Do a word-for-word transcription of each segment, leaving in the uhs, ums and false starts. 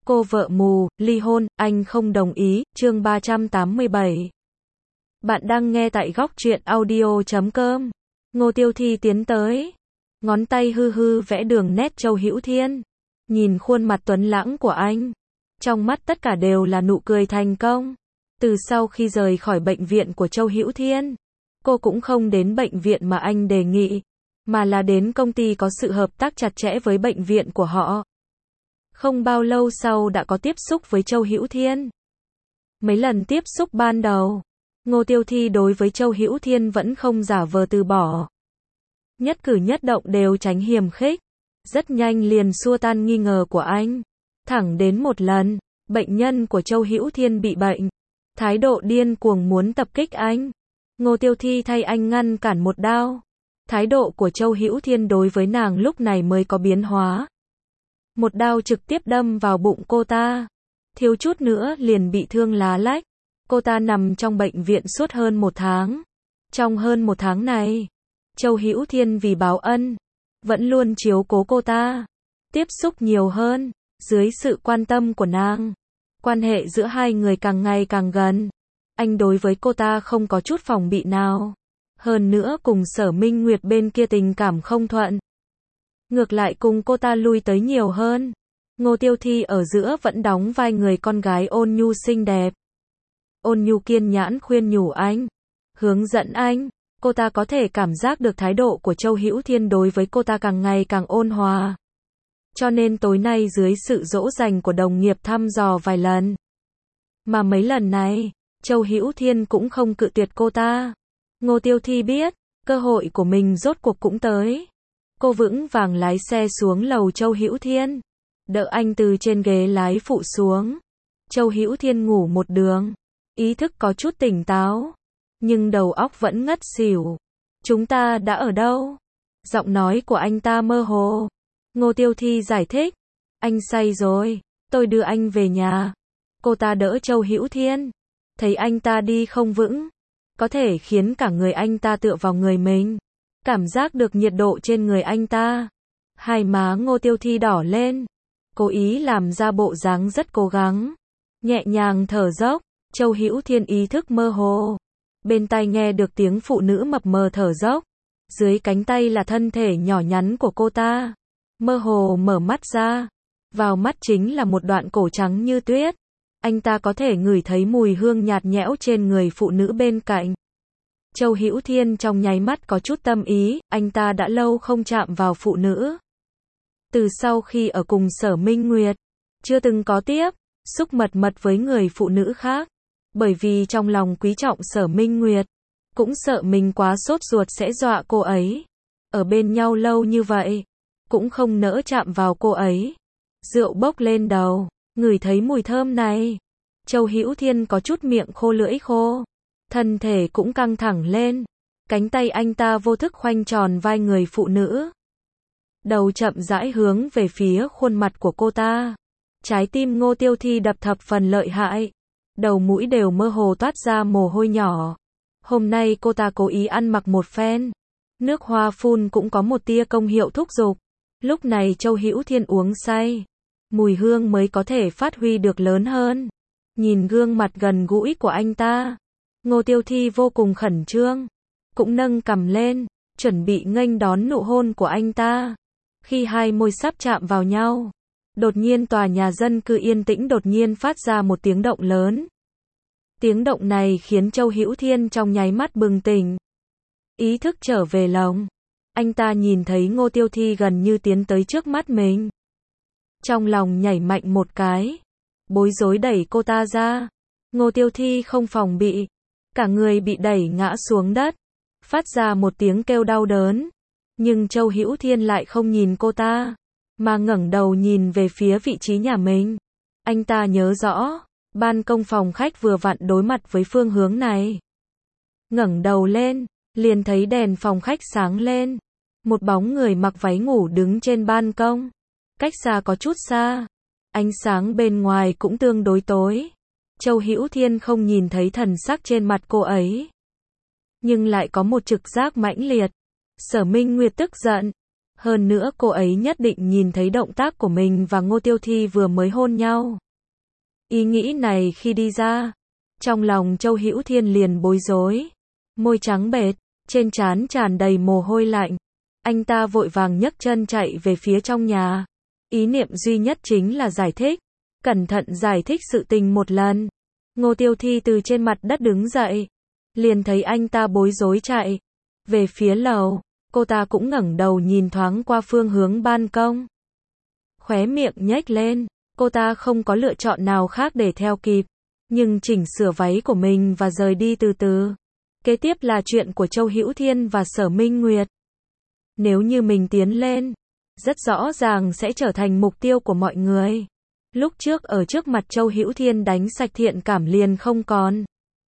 Cô vợ mù, ly hôn, anh không đồng ý, chương ba trăm tám mươi bảy. Bạn đang nghe tại góc truyện audio chấm com. Ngô Tiêu Thi tiến tới, ngón tay hư hư vẽ đường nét Châu Hữu Thiên. Nhìn khuôn mặt tuấn lãng của anh, trong mắt tất cả đều là nụ cười thành công. Từ sau khi rời khỏi bệnh viện của Châu Hữu Thiên, cô cũng không đến bệnh viện mà anh đề nghị, mà là đến công ty có sự hợp tác chặt chẽ với bệnh viện của họ. Không bao lâu sau đã có tiếp xúc với Châu Hữu Thiên. Mấy lần tiếp xúc ban đầu, Ngô Tiêu Thi đối với Châu Hữu Thiên vẫn không giả vờ từ bỏ. Nhất cử nhất động đều tránh hiềm khích, rất nhanh liền xua tan nghi ngờ của anh. Thẳng đến một lần, bệnh nhân của Châu Hữu Thiên bị bệnh, thái độ điên cuồng muốn tập kích anh. Ngô Tiêu Thi thay anh ngăn cản một đao. Thái độ của Châu Hữu Thiên đối với nàng lúc này mới có biến hóa. Một đao trực tiếp đâm vào bụng cô ta, thiếu chút nữa liền bị thương lá lách. Cô ta nằm trong bệnh viện suốt hơn một tháng. Trong hơn một tháng này, Châu Hữu Thiên vì báo ân, vẫn luôn chiếu cố cô ta, tiếp xúc nhiều hơn. Dưới sự quan tâm của nàng, quan hệ giữa hai người càng ngày càng gần. Anh đối với cô ta không có chút phòng bị nào. Hơn nữa cùng Sở Minh Nguyệt bên kia tình cảm không thuận, ngược lại cùng cô ta lui tới nhiều hơn. Ngô Tiêu Thi ở giữa vẫn đóng vai người con gái ôn nhu xinh đẹp. Ôn nhu kiên nhẫn khuyên nhủ anh, hướng dẫn anh. Cô ta có thể cảm giác được thái độ của Châu Hữu Thiên đối với cô ta càng ngày càng ôn hòa. Cho nên tối nay dưới sự dỗ dành của đồng nghiệp thăm dò vài lần. Mà mấy lần này, Châu Hữu Thiên cũng không cự tuyệt cô ta. Ngô Tiêu Thi biết, cơ hội của mình rốt cuộc cũng tới. Cô vững vàng lái xe xuống lầu Châu Hữu Thiên, đỡ anh từ trên ghế lái phụ xuống. Châu Hữu Thiên ngủ một đường, ý thức có chút tỉnh táo, nhưng đầu óc vẫn ngất xỉu. Chúng ta đã ở đâu? Giọng nói của anh ta mơ hồ. Ngô Tiêu Thi giải thích, anh say rồi, tôi đưa anh về nhà. Cô ta đỡ Châu Hữu Thiên, thấy anh ta đi không vững, có thể khiến cả người anh ta tựa vào người mình, cảm giác được nhiệt độ trên người anh ta. Hai má Ngô Tiêu Thi đỏ lên, cố ý làm ra bộ dáng rất cố gắng, nhẹ nhàng thở dốc. Châu Hữu Thiên ý thức mơ hồ, bên tai nghe được tiếng phụ nữ mập mờ thở dốc, dưới cánh tay là thân thể nhỏ nhắn của cô ta. Mơ hồ mở mắt ra, vào mắt chính là một đoạn cổ trắng như tuyết. Anh ta có thể ngửi thấy mùi hương nhạt nhẽo trên người phụ nữ bên cạnh. Châu Hữu Thiên trong nháy mắt có chút tâm ý, anh ta đã lâu không chạm vào phụ nữ. Từ sau khi ở cùng Sở Minh Nguyệt, chưa từng có tiếp xúc mật mật với người phụ nữ khác. Bởi vì trong lòng quý trọng Sở Minh Nguyệt, cũng sợ mình quá sốt ruột sẽ dọa cô ấy. Ở bên nhau lâu như vậy, cũng không nỡ chạm vào cô ấy. Rượu bốc lên đầu, ngửi thấy mùi thơm này, Châu Hữu Thiên có chút miệng khô lưỡi khô, thân thể cũng căng thẳng lên. Cánh tay anh ta vô thức khoanh tròn vai người phụ nữ, đầu chậm rãi hướng về phía khuôn mặt của cô ta. Trái tim Ngô Tiêu Thi đập thập phần lợi hại, đầu mũi đều mơ hồ toát ra mồ hôi nhỏ. Hôm nay cô ta cố ý ăn mặc một phen, nước hoa phun cũng có một tia công hiệu thúc giục. Lúc này Châu Hữu Thiên uống say, mùi hương mới có thể phát huy được lớn hơn. Nhìn gương mặt gần gũi của anh ta, Ngô Tiêu Thi vô cùng khẩn trương, cũng nâng cằm lên, chuẩn bị nghênh đón nụ hôn của anh ta. Khi hai môi sắp chạm vào nhau, đột nhiên tòa nhà dân cư yên tĩnh đột nhiên phát ra một tiếng động lớn. Tiếng động này khiến Châu Hữu Thiên trong nháy mắt bừng tỉnh, ý thức trở về lòng. Anh ta nhìn thấy Ngô Tiêu Thi gần như tiến tới trước mắt mình, trong lòng nhảy mạnh một cái, bối rối đẩy cô ta ra. Ngô Tiêu Thi không phòng bị, cả người bị đẩy ngã xuống đất, phát ra một tiếng kêu đau đớn. Nhưng Châu Hữu Thiên lại không nhìn cô ta, mà ngẩng đầu nhìn về phía vị trí nhà mình. Anh ta nhớ rõ, ban công phòng khách vừa vặn đối mặt với phương hướng này. Ngẩng đầu lên, liền thấy đèn phòng khách sáng lên. Một bóng người mặc váy ngủ đứng trên ban công. Cách xa có chút xa, ánh sáng bên ngoài cũng tương đối tối. Châu Hữu Thiên không nhìn thấy thần sắc trên mặt cô ấy, nhưng lại có một trực giác mãnh liệt. Sở Minh Nguyệt tức giận, Hơn nữa cô ấy nhất định nhìn thấy động tác của mình và Ngô Tiêu Thi vừa mới hôn nhau. Ý nghĩ này khi đi ra, trong lòng Châu Hữu Thiên liền bối rối. Môi trắng bệch, trên trán tràn đầy mồ hôi lạnh. Anh ta vội vàng nhấc chân chạy về phía trong nhà. Ý niệm duy nhất chính là giải thích. Cẩn thận giải thích sự tình một lần. Ngô Tiêu Thi từ trên mặt đất đứng dậy. Liền thấy anh ta bối rối chạy về phía lầu. Cô ta cũng ngẩng đầu nhìn thoáng qua phương hướng ban công. Khóe miệng nhếch lên. Cô ta không có lựa chọn nào khác để theo kịp. Nhưng chỉnh sửa váy của mình và rời đi từ từ. Kế tiếp là chuyện của Châu Hữu Thiên và Sở Minh Nguyệt. Nếu như mình tiến lên, rất rõ ràng sẽ trở thành mục tiêu của mọi người. Lúc trước ở trước mặt Châu Hữu Thiên đánh sạch thiện cảm liền không còn.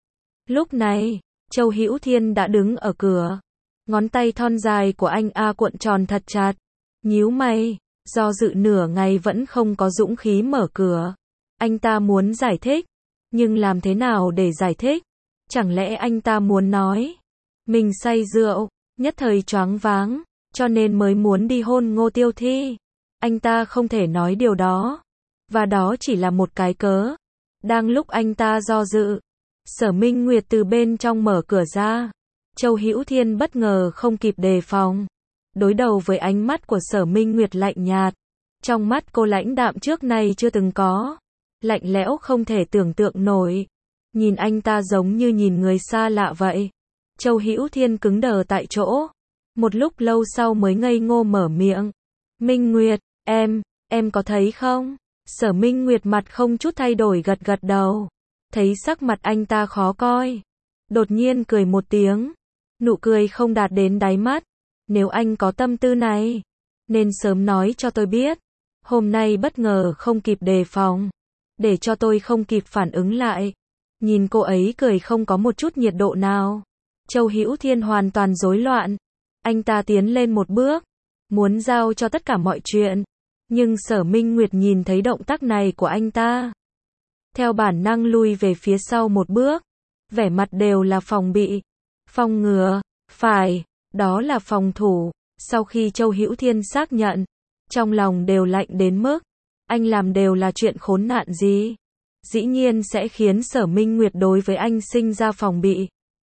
Lúc này, Châu Hữu Thiên đã đứng ở cửa. Ngón tay thon dài của anh A cuộn tròn thật chặt. Nhíu mày, do dự nửa ngày vẫn không có dũng khí mở cửa. Anh ta muốn giải thích, nhưng làm thế nào để giải thích? Chẳng lẽ anh ta muốn nói mình say rượu, nhất thời choáng váng, cho nên mới muốn đi hôn Ngô Tiêu Thi? Anh ta không thể nói điều đó. Và đó chỉ là một cái cớ. Đang lúc anh ta do dự, Sở Minh Nguyệt từ bên trong mở cửa ra. Châu Hữu Thiên bất ngờ không kịp đề phòng. Đối đầu với ánh mắt của Sở Minh Nguyệt lạnh nhạt. Trong mắt cô lãnh đạm trước nay chưa từng có. Lạnh lẽo không thể tưởng tượng nổi. Nhìn anh ta giống như nhìn người xa lạ vậy. Châu Hữu Thiên cứng đờ tại chỗ. Một lúc lâu sau mới ngây ngô mở miệng. Minh Nguyệt, em, em có thấy không? Sở Minh Nguyệt mặt không chút thay đổi gật gật đầu. Thấy sắc mặt anh ta khó coi. Đột nhiên cười một tiếng. Nụ cười không đạt đến đáy mắt. Nếu anh có tâm tư này, nên sớm nói cho tôi biết. Hôm nay bất ngờ không kịp đề phòng. Để cho tôi không kịp phản ứng lại. Nhìn cô ấy cười không có một chút nhiệt độ nào. Châu Hữu Thiên hoàn toàn rối loạn. Anh ta tiến lên một bước. Muốn giao cho tất cả mọi chuyện. Nhưng Sở Minh Nguyệt nhìn thấy động tác này của anh ta. Theo bản năng lui về phía sau một bước. Vẻ mặt đều là phòng bị. Phòng ngừa. Phải. Đó là phòng thủ. Sau khi Châu Hữu Thiên xác nhận. Trong lòng đều lạnh đến mức. Anh làm đều là chuyện khốn nạn gì? Dĩ nhiên sẽ khiến Sở Minh Nguyệt đối với anh sinh ra phòng bị.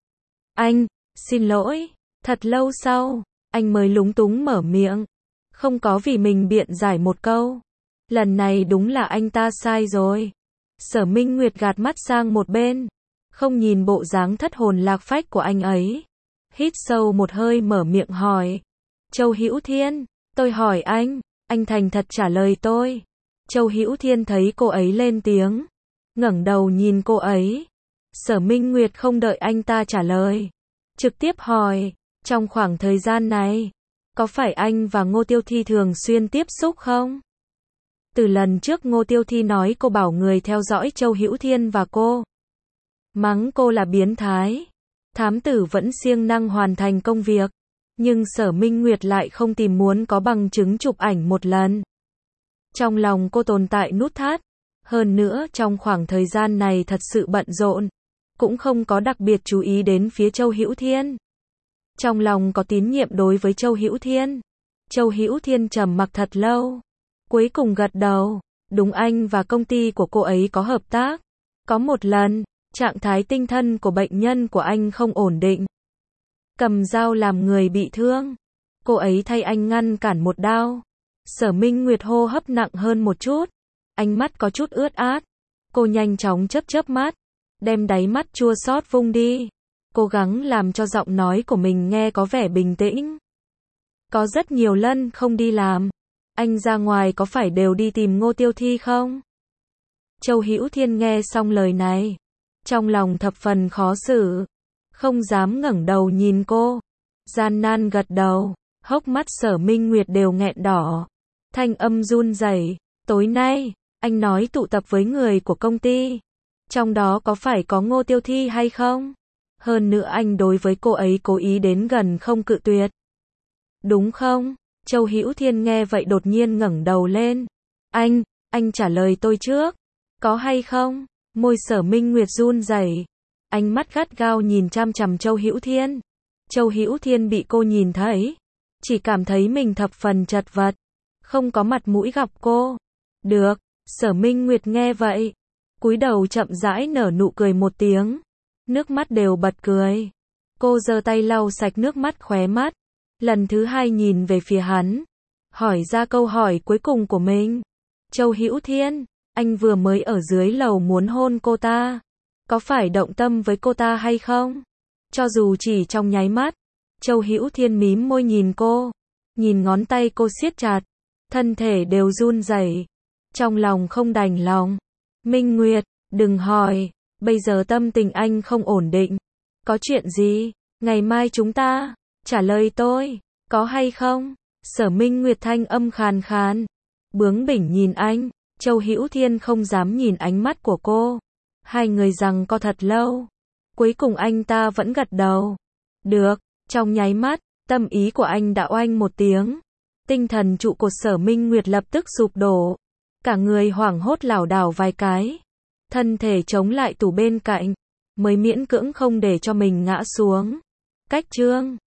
Anh, xin lỗi. Thật lâu sau, anh mới lúng túng mở miệng. Không có vì mình biện giải một câu. Lần này đúng là anh ta sai rồi. Sở Minh Nguyệt gạt mắt sang một bên. Không nhìn bộ dáng thất hồn lạc phách của anh ấy. Hít sâu một hơi mở miệng hỏi. Châu Hữu Thiên, tôi hỏi anh, anh thành thật trả lời tôi. Châu Hữu Thiên thấy cô ấy lên tiếng. Ngẩng đầu nhìn cô ấy. Sở Minh Nguyệt không đợi anh ta trả lời. Trực tiếp hỏi, trong khoảng thời gian này, có phải anh và Ngô Tiêu Thi thường xuyên tiếp xúc không? Từ lần trước Ngô Tiêu Thi nói cô bảo người theo dõi Châu Hữu Thiên và cô. Mắng cô là biến thái. Thám tử vẫn siêng năng hoàn thành công việc. Nhưng Sở Minh Nguyệt lại không tìm muốn có bằng chứng chụp ảnh một lần. Trong lòng cô tồn tại nút thắt. Hơn nữa trong khoảng thời gian này thật sự bận rộn. Cũng không có đặc biệt chú ý đến phía Châu Hữu Thiên. Trong lòng có tín nhiệm đối với Châu Hữu Thiên. Châu Hữu Thiên trầm mặc thật lâu. Cuối cùng gật đầu. Đúng, anh và công ty của cô ấy có hợp tác. Có một lần, trạng thái tinh thần của bệnh nhân của anh không ổn định. Cầm dao làm người bị thương. Cô ấy thay anh ngăn cản một đao. Sở Minh Nguyệt hô hấp nặng hơn một chút. Ánh mắt có chút ướt át. Cô nhanh chóng chớp chớp mắt. Đem đáy mắt chua xót vung đi. Cố gắng làm cho giọng nói của mình nghe có vẻ bình tĩnh. Có rất nhiều lần không đi làm. Anh ra ngoài có phải đều đi tìm Ngô Tiêu Thi không? Châu Hữu Thiên nghe xong lời này. Trong lòng thập phần khó xử. Không dám ngẩng đầu nhìn cô. Gian nan gật đầu. Hốc mắt Sở Minh Nguyệt đều nghẹn đỏ. Thanh âm run rẩy. Tối nay, anh nói tụ tập với người của công ty. Trong đó có phải có Ngô Tiêu Thi hay không? Hơn nữa anh đối với cô ấy cố ý đến gần không cự tuyệt. Đúng không? Châu Hữu Thiên nghe vậy đột nhiên ngẩng đầu lên. Anh, anh trả lời tôi trước. Có hay không? Môi Sở Minh Nguyệt run rẩy. Ánh mắt gắt gao nhìn chằm chằm Châu Hữu Thiên. Châu Hữu Thiên bị cô nhìn thấy. chỉ cảm thấy mình thập phần chật vật, không có mặt mũi gặp cô. Được, Sở Minh Nguyệt nghe vậy, cúi đầu chậm rãi nở nụ cười một tiếng, nước mắt đều bật cười. Cô giơ tay lau sạch nước mắt khóe mắt, lần thứ hai nhìn về phía hắn, hỏi ra câu hỏi cuối cùng của mình. Châu Hữu Thiên, anh vừa mới ở dưới lầu muốn hôn cô ta, có phải động tâm với cô ta hay không? Cho dù chỉ trong nháy mắt, Châu Hữu Thiên mím môi nhìn cô, nhìn ngón tay cô siết chặt, thân thể đều run rẩy, trong lòng không đành lòng. Minh Nguyệt, đừng hỏi, bây giờ tâm tình anh không ổn định. Có chuyện gì? Ngày mai chúng ta, trả lời tôi, có hay không? Sở Minh Nguyệt thanh âm khàn khàn, bướng bỉnh nhìn anh. Châu Hữu Thiên không dám nhìn ánh mắt của cô. Hai người giằng co thật lâu. Cuối cùng anh ta vẫn gật đầu. Được, trong nháy mắt, tâm ý của anh đã oanh một tiếng. Tinh thần trụ cột Sở Minh Nguyệt lập tức sụp đổ. Cả người hoảng hốt lảo đảo vài cái. Thân thể chống lại tủ bên cạnh, mới miễn cưỡng không để cho mình ngã xuống. Cách chương